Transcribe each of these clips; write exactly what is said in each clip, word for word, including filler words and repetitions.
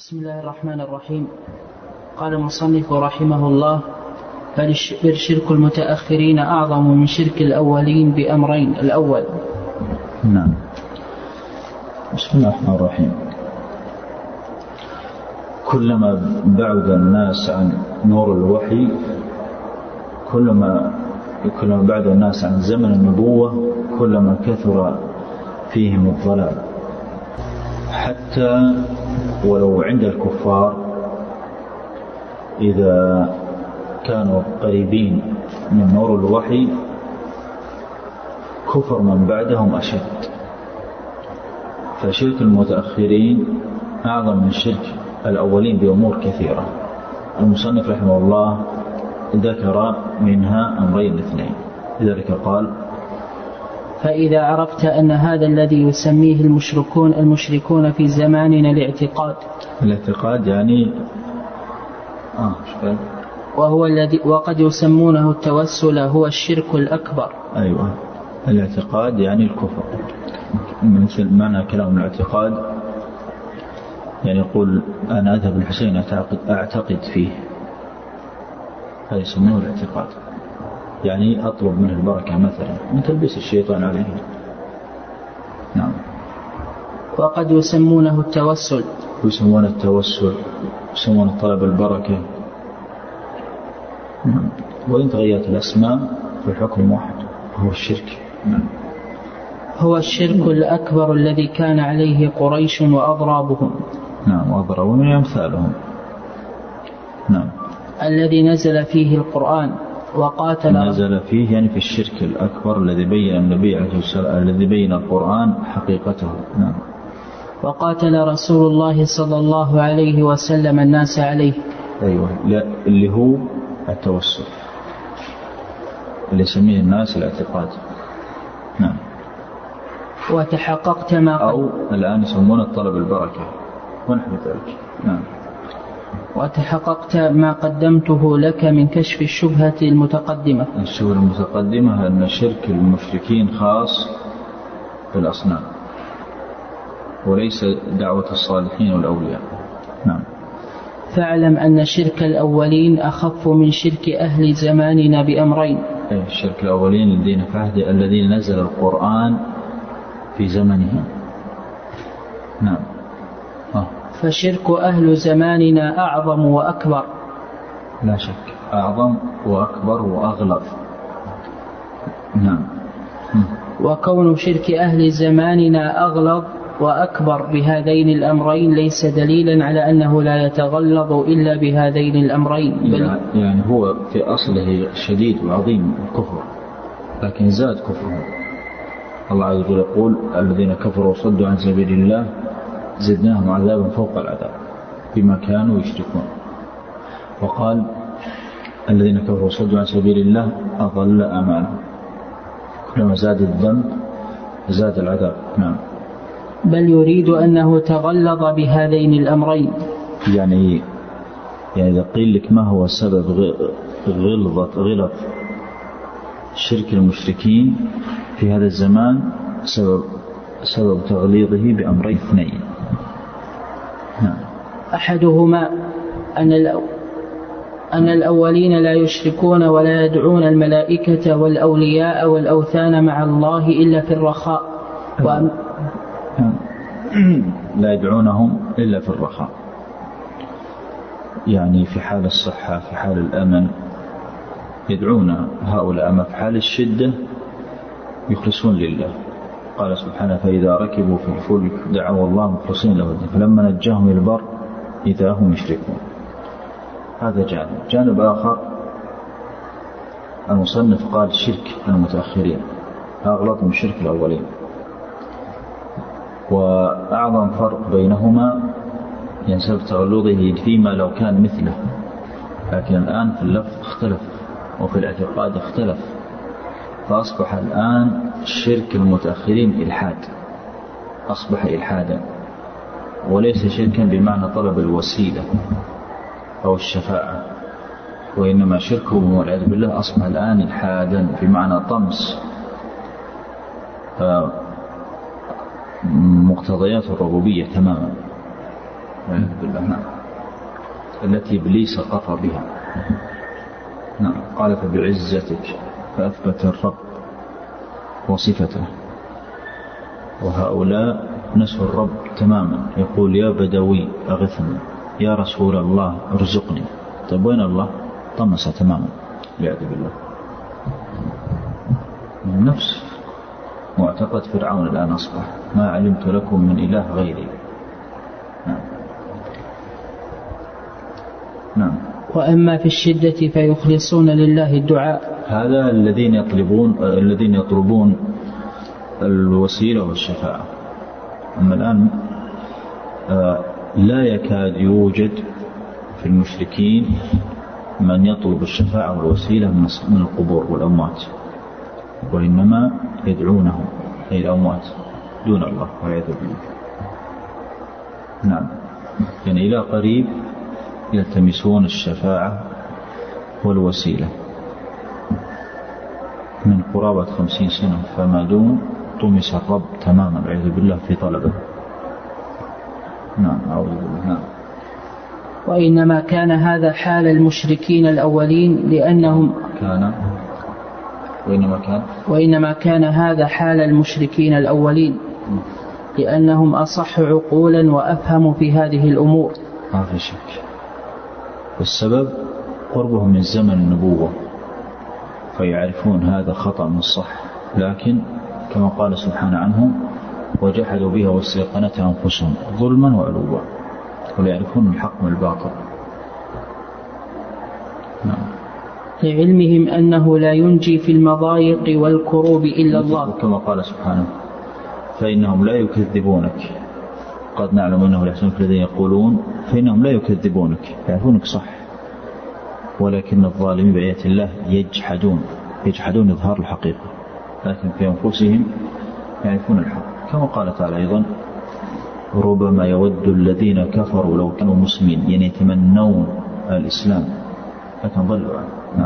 بسم الله الرحمن الرحيم. قال المصنف رحمه الله: بل شرك المتأخرين أعظم من شرك الأولين بأمرين. الأول نعم. بسم الله الرحمن الرحيم. كلما بعد الناس عن نور الوحي كلما كلما بعد الناس عن زمن النبوة كلما كثر فيهم الضلال، حتى ولو عند الكفار إذا كانوا قريبين من نور الوحي كفر من بعدهم أشد. فشرك المتأخرين أعظم من شرك الأولين بأمور كثيرة. المصنف رحمه الله ذكر منها أمرين اثنين، لذلك قال: فإذا عرفت أن هذا الذي يسميه المشركون المشركون في زماننا الاعتقاد الاعتقاد يعني آه شكرا. وهو الذي وقد يسمونه التوسل هو الشرك الأكبر. أيوة، الاعتقاد يعني الكفر، مثل معنى كلام الاعتقاد يعني يقول أنا أذهب الحسين أعتقد, أعتقد فيه، هذا يسمونه الاعتقاد، يعني أطلب منه البركة مثلا من تلبيس الشيطان عليه. نعم. وقد يسمونه التوسل يسمونه التوسل يسمونه طلب البركة. نعم. وإن تغيرت الأسماء فالحكم واحد، هو الشرك. نعم. هو الشرك الأكبر الذي كان عليه قريش وأضرابهم. نعم، وأضرابهم أمثالهم. نعم. الذي نزل فيه القرآن وقاتل نزل فيه يعني في الشرك الأكبر الذي بين النبي عليه السلام الذي بين القرآن حقيقته. نعم. وقاتل رسول الله صلى الله عليه وسلم الناس عليه. أيوة، لا اللي هو التوسل اللي يسميه الناس الاعتقاد. نعم. وتحققت ما أو الآن يسمونه طلب البركة ونحو ذلك. نعم. وتحققت ما قدمته لك من كشف الشبهة المتقدمة. الشبهة المتقدمة أن شرك المشركين خاص بالأصنام وليس دعوة الصالحين والأولياء. نعم. فاعلم أن شرك الأولين أخف من شرك أهل زماننا بأمرين. الشرك الأولين الذين في عهد الذين نزل القرآن في زمنهم. نعم. آه. فشرك أهل زماننا أعظم وأكبر. لا شك، أعظم وأكبر وأغلظ. نعم. وكون شرك أهل زماننا أغلظ وأكبر بهذين الأمرين ليس دليلا على أنه لا يتغلظ إلا بهذين الأمرين، بل يعني هو في أصله شديد وعظيم الكفر، لكن زاد كفرهم. الله عز وجل يقول: الذين كفروا وصدوا عن سبيل الله زدناهم عذابا فوق العذاب بما كانوا يشركون. وقال: الذين كفروا وصدوا عن سبيل الله أضل أعمالهم. كلما زاد الذنب زاد العذاب. نعم. بل يريد أنه تغلظ بهذين الأمرين. يعني يعني إذا قيل لك ما هو سبب غلظة غلظ شرك المشركين في هذا الزمان، سبب سبب تغليظه بأمرين اثنين. نعم. أحدهما أن أن الأولين لا يشركون ولا يدعون الملائكة والأولياء والأوثان مع الله إلا في الرخاء. وأن لا يدعونهم إلا في الرخاء، يعني في حال الصحة، في حال الأمن يدعون هؤلاء، أما في حال الشدة يخلصون لله. قال سبحانه: فإذا ركبوا في الفلك دعوا الله مخلصين له الدين فلما نجاهم إلى البر إذا هم يشركون. هذا جانب. جانب آخر المصنف قال شرك المتأخرين أغلط من شرك الأولين، وأعظم فرق بينهما ينسب تغلظه فيما لو كان مثله، لكن الآن في اللفظ اختلف وفي الاعتقاد اختلف، فأصبح الآن شرك المتأخرين إلحاد، أصبح إلحادا وليس شركا بمعنى طلب الوسيلة أو الشفاعة، وإنما شركه والعياذ بالله أصبح الآن إلحادا بمعنى طمس مقتضيات الربوبية تماما. والعياذ بالله. نعم. التي إبليس قطع بها. نعم. قال فبعزتك، فأثبت الرب وصفته. وهؤلاء نسوا الرب تماما، يقول يا بدوي أغثني، يا رسول الله ارزقني. طيب وين الله؟ طمس تماما والعياذ بالله. من نفس معتقد فرعون الآن أصبح، ما علمت لكم من إله غيري. نعم. نعم. وأما في الشدة فيخلصون لله الدعاء. هذا الذين يطلبون الذين يطلبون الوسيلة والشفاعة. أما الآن لا يكاد يوجد في المشركين من يطلب الشفاعة والوسيلة من القبور والأموات، وإنما يدعونهم أي الأموات دون الله والعياذ بالله. نعم. يعني إلى قريب يلتمسون الشفاعة والوسيلة. من قرابة خمسين سنة فما دون طمس الرب تماما والعياذ بالله في طلبه. نعم. أعوذ بالله. نعم. وإنما كان هذا حال المشركين الأولين لأنهم كان وإنما كان وإنما كان هذا حال المشركين الأولين لأنهم أصح عقولا وأفهم في هذه الأمور. ما في شك. والسبب قربهم من زمن النبوة، فيعرفون هذا خطأ من الصح، لكن كما قال سبحانه عنهم وجحدوا بها واستيقنتها أنفسهم ظلما وعلوا، ويعرفون الحق من الباطل. نعم. لعلمهم أنه لا ينجي في المضايق والكروب إلا الله، كما قال سبحانه فإنهم لا يكذبونك قد نعلم أنه لا يحزنك الذين يقولون، فإنهم لا يكذبونك يعرفونك صح، ولكن الظالمين بآيات الله يجحدون يجحدون إظهار الحقيقة، لكن في أنفسهم يعرفون الحق. كما قال تعالى أيضا ربما يود الذين كفروا لو كانوا مسلمين، يعني يتمنون الإسلام لكن ضلوا عنه. نعم.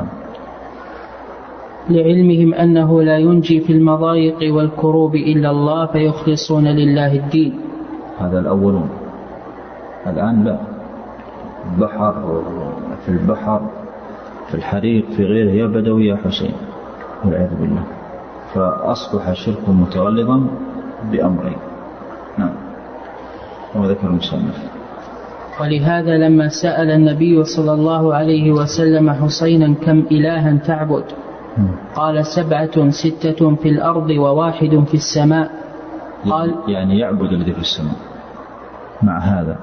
لعلمهم أنه لا ينجي في المضايق والكروب إلا الله فيخلصون لله الدين. هذا الأولون. الآن لا، البحر في البحر في الحريق في غيره يا بدوي يا حسين والعياذ بالله. فأصبح الشرك متغلظا بأمرين. نعم. كما ذكر المصنف. ولهذا لما سأل النبي صلى الله عليه وسلم حسينا كم إلها تعبد قال سبعة ستة في الأرض وواحد في السماء. قال يعني يعبد الذي في السماء مع هذا،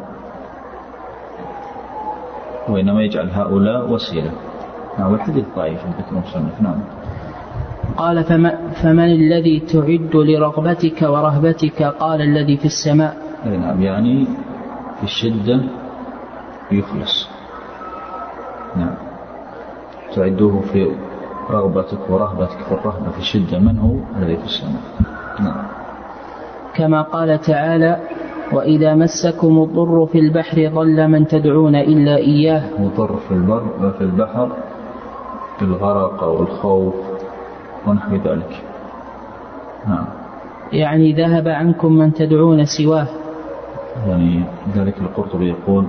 وإنما يجعل هؤلاء وسيلة. نعم. الحديث ضعيف ذكر المصنف. نعم. قال فما فمن الذي تعد لرغبتك ورهبتك؟ قال الذي في السماء. نعم. يعني في الشدة يخلص. نعم. تعده في رغبتك ورهبتك في الرهبة في الشدة. من هو الذي في السماء؟ نعم. كما قال تعالى وإذا مسكم الضر في البحر ضل من تدعون إلا إياه. مضر في البر وفي البحر في الغرق والخوف ونحو ذلك. نعم. يعني ذهب عنكم من تدعون سواه. يعني ذلك القرطبي يقول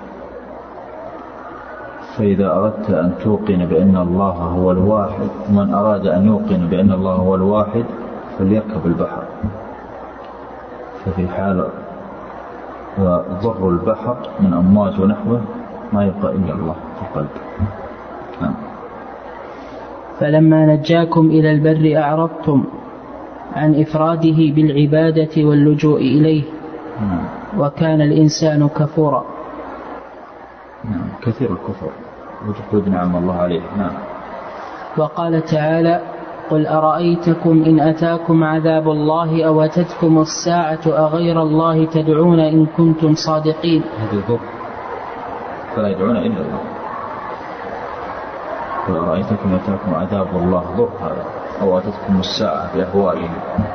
فإذا أردت أن توقن بأن الله هو الواحد، من أراد أن يوقن بأن الله هو الواحد فليركب البحر، ففي حال ضر البحر من أمواج ونحوه ما يبقى إلا الله في القلب. نعم. فلما نجاكم إلى البر أعرضتم عن إفراده بالعبادة واللجوء إليه. نعم. وكان الإنسان كفورا. نعم. كثير الكفر وجحود نعم الله عليه. نعم. وقال تعالى قل أرأيتكم إن أتاكم عذاب الله أو أتتكم الساعة أغير الله تدعون إن كنتم صادقين. هذا ضر، فلا يدعون إلا الله. قل أرأيتكم إن أتاكم عذاب الله ضر هذا، أو أتتكم الساعة بأهوالهم.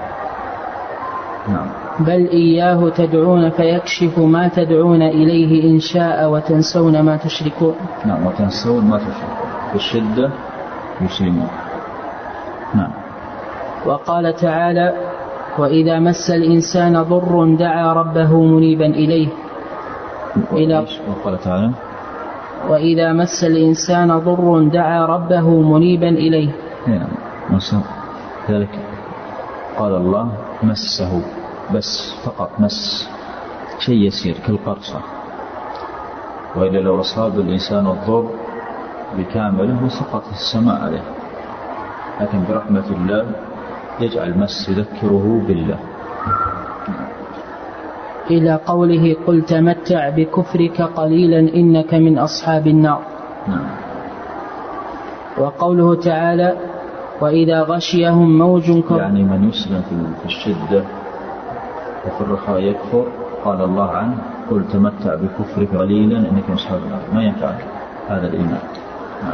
نعم. بل إياه تدعون فيكشف ما تدعون إليه إن شاء وتنسون ما تشركون. نعم. وتنسون ما تشركون بالشدة يسلمون. نعم. وقال تعالى وإذا مس الإنسان ضر دعا ربه منيبا إليه. إلى وقال تعالى وإذا مس الإنسان ضر دعا ربه منيبا إليه. يعني ذلك قال الله مسه بس فقط، مس شيء يسير كالقرصة، وإلا لو أصاب الإنسان الضر بكامله سقط السماء عليه، لكن برحمة الله يجعل مس يذكره بالله. إلى قوله قل تمتع بكفرك قليلا إنك من أصحاب النار. نعم. وقوله تعالى وإذا غشيهم موج ك... يعني من يسلم في الشدة وفي الرخاء يكفر، قال الله عنه قل تمتع بكفرك قليلا إنك من أصحاب النار، ما ينفعك هذا الإيمان. نعم.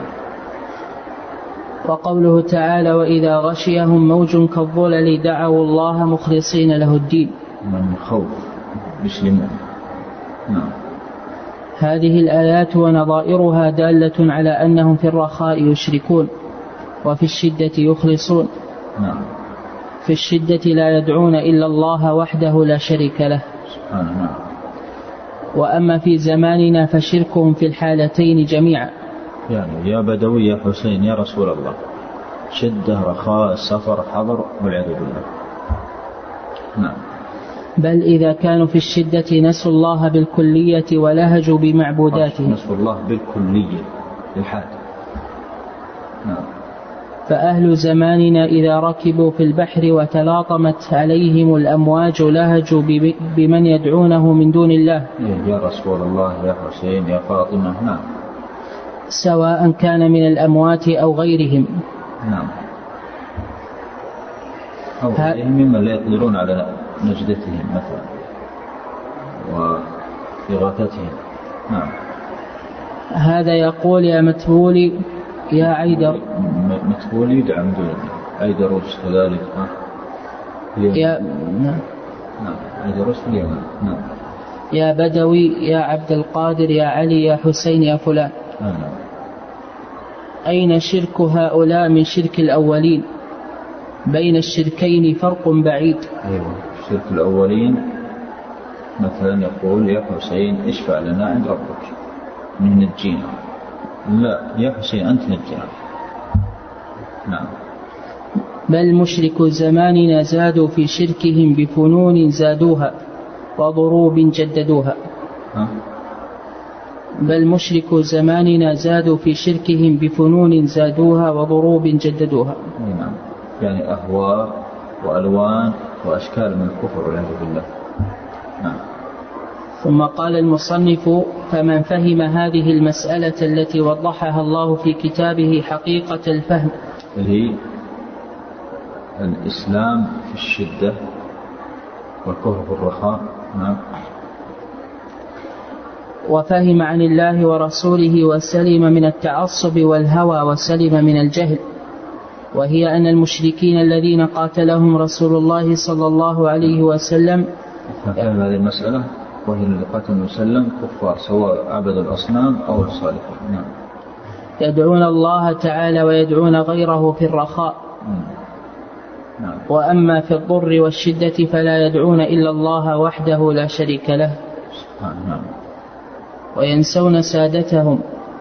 وقوله تعالى وإذا غشيهم موج كالظلل دعوا الله مخلصين له الدين، من خوف يسلمون. نعم. هذه الآيات ونظائرها دالة على أنهم في الرخاء يشركون وفي الشدة يخلصون. نعم. في الشدة لا يدعون إلا الله وحده لا شريك له سبحانه. نعم. وأما في زماننا فشركهم في الحالتين جميعا. يعني يا بدوي يا حسين يا رسول الله، شدة رخاء سفر حضر والعياذ بالله. نعم. بل إذا كانوا في الشدة نسوا الله بالكلية ولهجوا بمعبوداته. نسوا الله بالكلية للحال. نعم. فأهل زماننا إذا ركبوا في البحر وتلاطمت عليهم الأمواج لهجوا بمن يدعونه من دون الله، يا رسول الله يا حسين يا فاطمة. نعم. سواء كان من الأموات أو غيرهم. نعم. أو غيرهم ممن لا يقدرون على نجدتهم مثلا وإغاثتهم. نعم. هذا يقول يا متبولي يا عيدر. متبولي يدعى من دون الله، عيدروس كذلك. يا نعم. عيدروس في اليمن. نعم. يا بدوي يا عبد القادر يا علي يا حسين يا فلان. نعم. أين شرك هؤلاء من شرك الأولين؟ بين الشركين فرق بعيد. أيوة. الشرك الأولين مثلا يقول يا حسين اشفع لنا عند ربك ننجينا، لا يا حسين أنت نجينا. نعم. بل مشرك زماننا زادوا في شركهم بفنون زادوها وضروب جددوها. ها؟ بل مشرك زماننا زادوا في شركهم بفنون زادوها وضروب جددوها. نعم. يعني أهواء وألوان وأشكال من الكفر والعياذ بالله. نعم. ثم قال المصنف فمن فهم هذه المسألة التي وضحها الله في كتابه حقيقة الفهم، هي الإسلام في الشدة والكفر في الرخاء. نعم. وفهم عن الله ورسوله وسلم من التعصب والهوى وسلم من الجهل، وهي أن المشركين الذين قاتلهم رسول الله صلى الله عليه وسلم. فهم هذه المسألة وهي اللي قاتلهم وسلم كفار سواء عبد الأصنام أو الصالحين. نعم. يدعون الله تعالى ويدعون غيره في الرخاء. نعم. وأما في الضر والشدة فلا يدعون إلا الله وحده لا شريك له. نعم. وينسون سادتهم.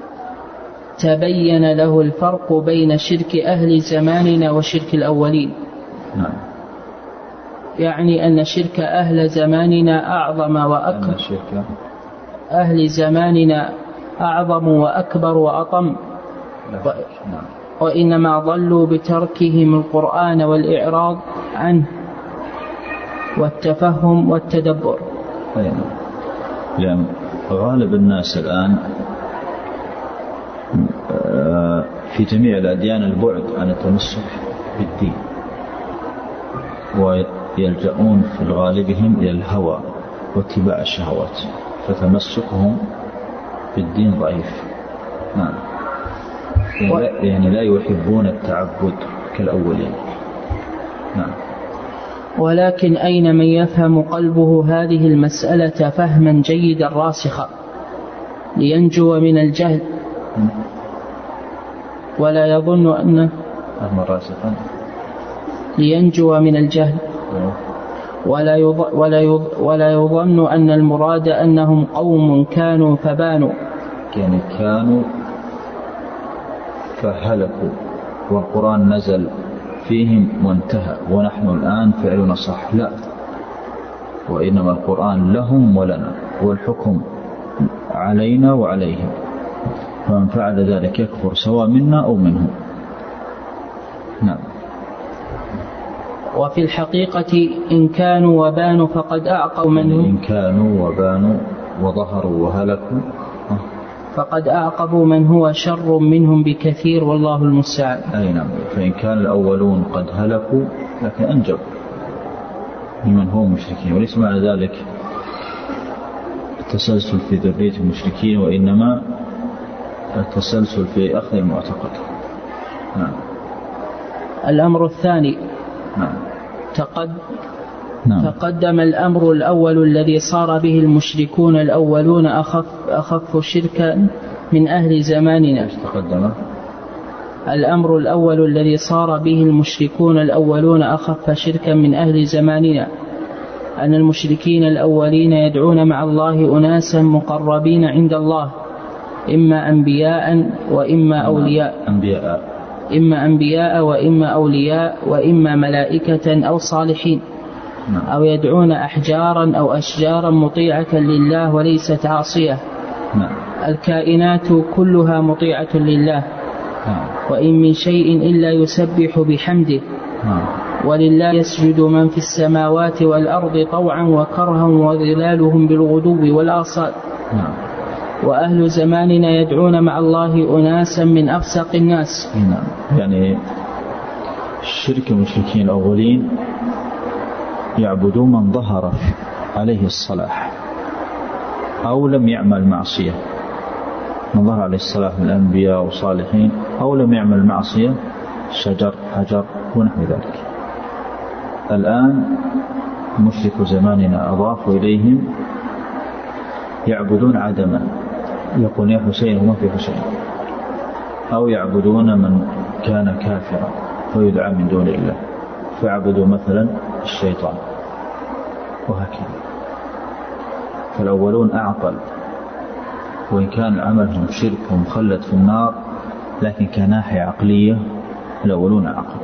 تبين له الفرق بين شرك أهل زماننا وشرك الأولين. نعم. يعني أن شرك أهل زماننا أعظم وأكبر. شرك أهل زماننا أعظم وأكبر وأطم. و... نعم. وإنما ضلوا بتركهم القرآن والإعراض عنه والتفهم والتدبر. يعني يعني غالب الناس الآن في جميع الأديان البعد عن التمسك بالدين، ويلجؤون في غالبهم إلى الهوى واتباع الشهوات، فتمسكهم بالدين ضعيف. نعم. يعني لا يحبون التعبد كالأولين. نعم. ولكن أين من يفهم قلبه هذه المسألة فهما جيدا راسخا لينجو من الجهل، ولا يظن أن فهما راسخا لينجو من الجهل، ولا ولا ولا يظن أن المراد أنهم قوم كانوا فبانوا، يعني كانوا فهلكوا والقرآن نزل فيهم وانتهى ونحن الآن فعلنا صح، لا، وإنما القرآن لهم ولنا والحكم علينا وعليهم، فمن فعل ذلك يكفر سواء منا أو منهم. نعم. وفي الحقيقة إن كانوا وبانوا فقد أعقوا من هم إن كانوا وبانوا وظهروا وهلكوا فقد أعقبوا من هو شر منهم بكثير، والله المستعان. أي نعم. فإن كان الأولون قد هلكوا لكن أنجب لمن هم مشركين، وليس معنى ذلك التسلسل في ذرية المشركين، وإنما التسلسل في أخذ المعتقد. نعم. الأمر الثاني. نعم. تقد... نعم. تقدم الأمر الأول الذي صار به المشركون الأولون أخف, أخف شركا من أهل زماننا. تقدم الأمر الأول الذي صار به المشركون الأولون أخف شركا من أهل زماننا أن المشركين الأولين يدعون مع الله أناسا مقربين عند الله، إما أنبياء وإما أولياء أنبياء إما أنبياء وإما أولياء وإما ملائكة أو صالحين، أو يدعون أحجارا أو أشجارا مطيعة لله وليست عاصية. الكائنات كلها مطيعة لله، وإن من شيء إلا يسبح بحمده، ولله يسجد من في السماوات والأرض طوعا وكرها وظلالهم بالغدو والآصال. وأهل زماننا يدعون مع الله أناسا من أفسق الناس. يعني الشرك المشركين الأولين يعبدون من ظهر عليه الصلاح أو لم يعمل معصية، من ظهر عليه الصلاح من الأنبياء وصالحين أو لم يعمل معصية، شجر حجر ونحو ذلك. الآن مشرك زماننا أضافوا إليهم يعبدون عدما، يقول يا حسين وما في حسين، أو يعبدون من كان كافرا ويدعى من دون الله، فيعبدوا مثلا الشيطان وهكذا. فالأولون أعقل، وإن كان عملهم شرك ومخلد في النار، لكن كناحية عقلية الأولون أعقل.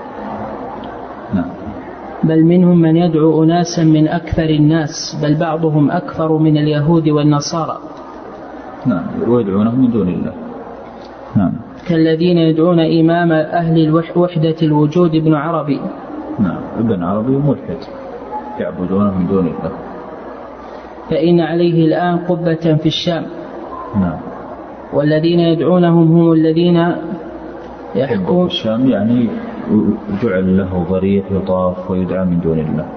نعم. بل منهم من يدعو أناسا من أكثر الناس، بل بعضهم أكثر من اليهود والنصارى. نعم. ويدعونهم من دون الله. نعم. كالذين يدعون إمام أهل وحدة الوجود ابن عربي. نعم. ابن عربي ملحد، يعبدونه من دون الله. فإن عليه الآن قبة في الشام. نعم. والذين يدعونهم هم الذين يحكون في الشام، يعني جعل له ضريح يطاف ويدعى من دون الله.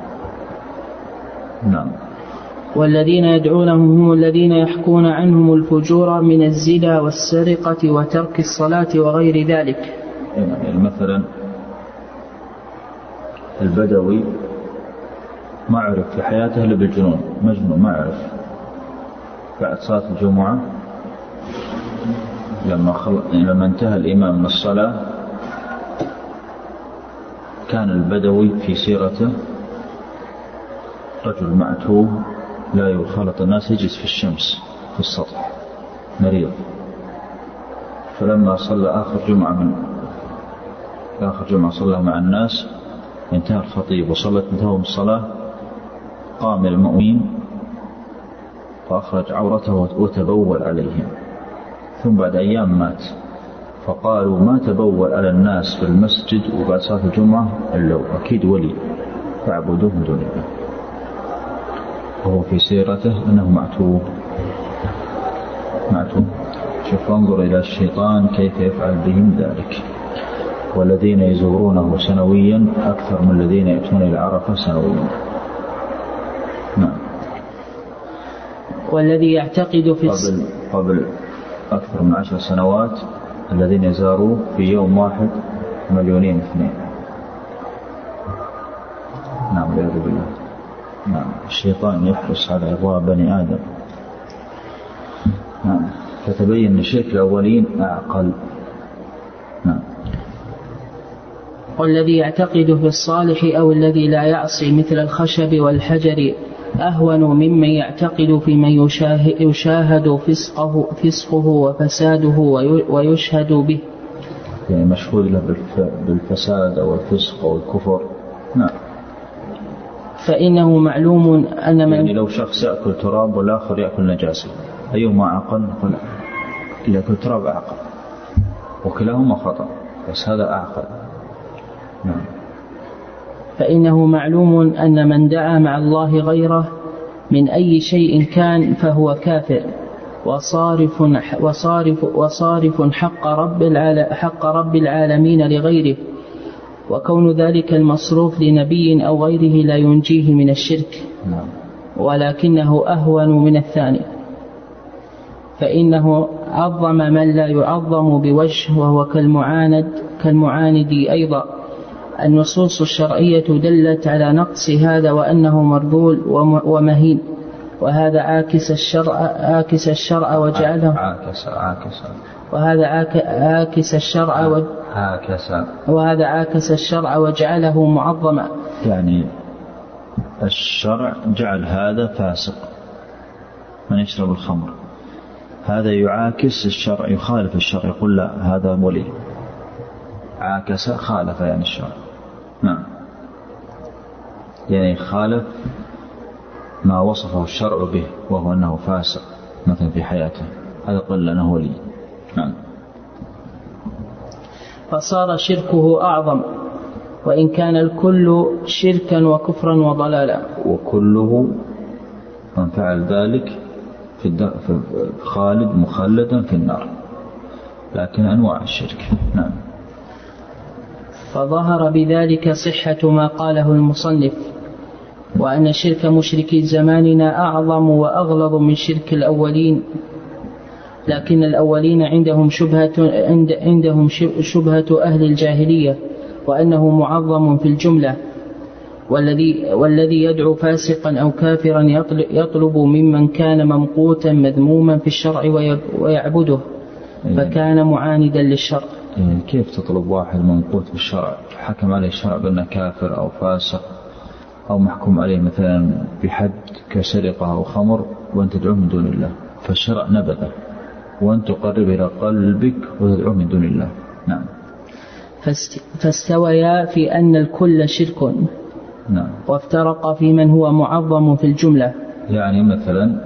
نعم. والذين يدعونهم هم الذين يحكون عنهم الفجور من الزنا والسرقة وترك الصلاة وغير ذلك. يعني مثلا البدوي ما عرف في حياته إلا بالجنون، مجنون ما عرف. بعد صلاة الجمعة لما, خل... لما انتهى الإمام من الصلاة، كان البدوي في سيرته رجل معتوه لا يخالط الناس، يجلس في الشمس في السطح مريض. فلما صلى آخر جمعة من آخر جمعة صلى مع الناس، انتهى الخطيب وصلت انتهوا الصلاة، قام المؤمنين فأخرج عورته وتبول عليهم، ثم بعد أيام مات. فقالوا ما تبول على الناس في المسجد وبعد صلاة الجمعة إلا أكيد ولي، فاعبدوه من دون الله. وهو في سيرته أنه معتوه معتوه شوف، انظر إلى الشيطان كيف يفعل بهم ذلك. والذين يزورونه سنويا أكثر من الذين يأتون إلى عرفة سنويا. نعم. والذي يعتقد في قبل, قبل أكثر من عشر سنوات الذين يزاروه في يوم واحد مليونين اثنين. نعم والعياذ بالله. نعم. الشيطان يحرص على إغواء بني آدم. نعم. فتبين أن الشرك الأولين أعقل. نعم. والذي يعتقد في الصالح أو الذي لا يعصي مثل الخشب والحجر أهون ممن يعتقد في من يشاهد فسقه, فسقه وفساده ويشهد به، يعني مشهود له بالفساد أو الفسق أو الكفر. نعم. فإنه معلوم أن من يعني لو شخص يأكل تراب والآخر يأكل نجاسة أيهما أعقل؟ نقول اللي يأكل تراب أعقل، وكلاهما خطأ بس هذا أعقل. نعم. فإنه معلوم أن من دعا مع الله غيره من أي شيء كان فهو كافر وصارف, وصارف, وصارف حق, رب حق رب العالمين لغيره، وكون ذلك المصروف لنبي أو غيره لا ينجيه من الشرك، ولكنه أهون من الثاني، فإنه عظم من لا يعظم بوجه وهو كالمعاند, كالمعاند أيضا. النصوص الشرعية دلت على نقص هذا وأنه مرذول ومهين، وهذا عاكس الشرع عاكس الشرع وجعله عاكس عاكس وهذا عاكس الشرع و... عاكس وهذا عاكس الشرع وجعله معظما. يعني الشرع جعل هذا فاسق من يشرب الخمر، هذا يعاكس الشرع يخالف الشرع، يقول لا هذا ولي، عاكس خالف يعني الشرع. نعم. يعني خالف ما وصفه الشرع به وهو أنه فاسق مثلا في حياته، هذا قل أنه ولي. نعم. فصار شركه أعظم وإن كان الكل شركا وكفرا وضلالا، وكله من فعل ذلك في خالد مخلدا في النار، لكن أنواع الشرك. نعم. فظهر بذلك صحة ما قاله المصنف، وأن شرك مشركي زماننا أعظم وأغلظ من شرك الأولين، لكن الأولين عندهم شبهة, عندهم شبهة أهل الجاهلية وأنه معظم في الجملة، والذي, والذي يدعو فاسقا أو كافرا يطلب ممن كان ممقوتا مذموما في الشرع ويعبده، فكان معاندا للشرع. كيف تطلب واحد ممقوت بالشرع حكم عليه الشرع بأنه كافر أو فاسق أو محكوم عليه مثلا بحد كسرقة أو خمر وأنت تدعوه من دون الله؟ فالشرع نبذه وأنت تقرب إلى قلبك وتدعوه من دون الله. نعم. فاستويا في أن الكل شرك. نعم. وافترق في من هو معظم في الجملة. يعني مثلا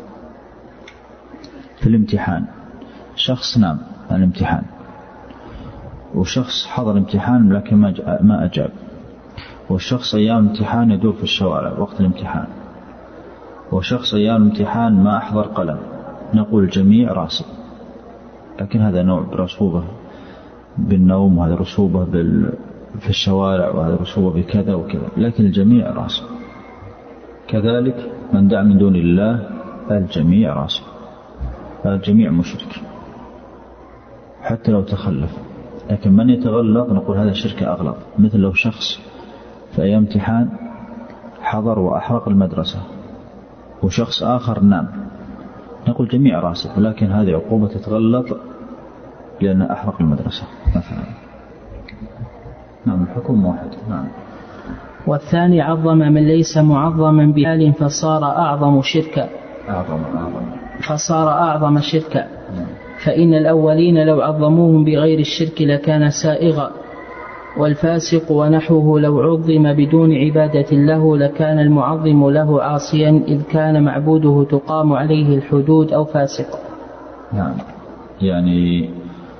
في الامتحان شخص نام عن الامتحان، وشخص حضر امتحان لكن ما أجاب، والشخص أيام امتحان يدور في الشوارع وقت الامتحان، وشخص أيام امتحان ما أحضر قلم، نقول الجميع راسب، لكن هذا نوع رسوبة بالنوم وهذا رسوبة بال... في الشوارع وهذا رسوبة بكذا وكذا، لكن الجميع راسب. كذلك من دعا من دون الله الجميع راسب، الجميع مشرك حتى لو تخلف. لكن من يتغلط نقول هذا شرك أغلظ، مثل لو شخص في أيام امتحان حضر وأحرق المدرسة وشخص آخر نام، نقول جميع راسب، ولكن هذه عقوبة تتغلط لأن أحرق المدرسة مثلا. نعم. الحكم واحد. نعم. والثاني عظم من ليس معظما بحال فصار أعظم شركا أعظم أعظم فصار أعظم شركا. فإن الأولين لو عظموهم بغير الشرك لكان سائغا، والفاسق ونحوه لو عظم بدون عبادة له لكان المعظم له عاصيا، إذ كان معبوده تقام عليه الحدود أو فاسق. نعم. يعني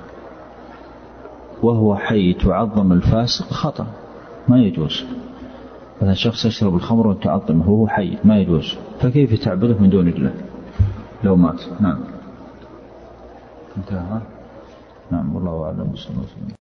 وهو حي تعظم الفاسق خطأ، ما يجوز. مثلا شخص يشرب الخمر وتعظمه وهو حي ما يجوز، فكيف تعبده من دون الله لو مات؟ نعم. انتهى. نعم. والله أعلم.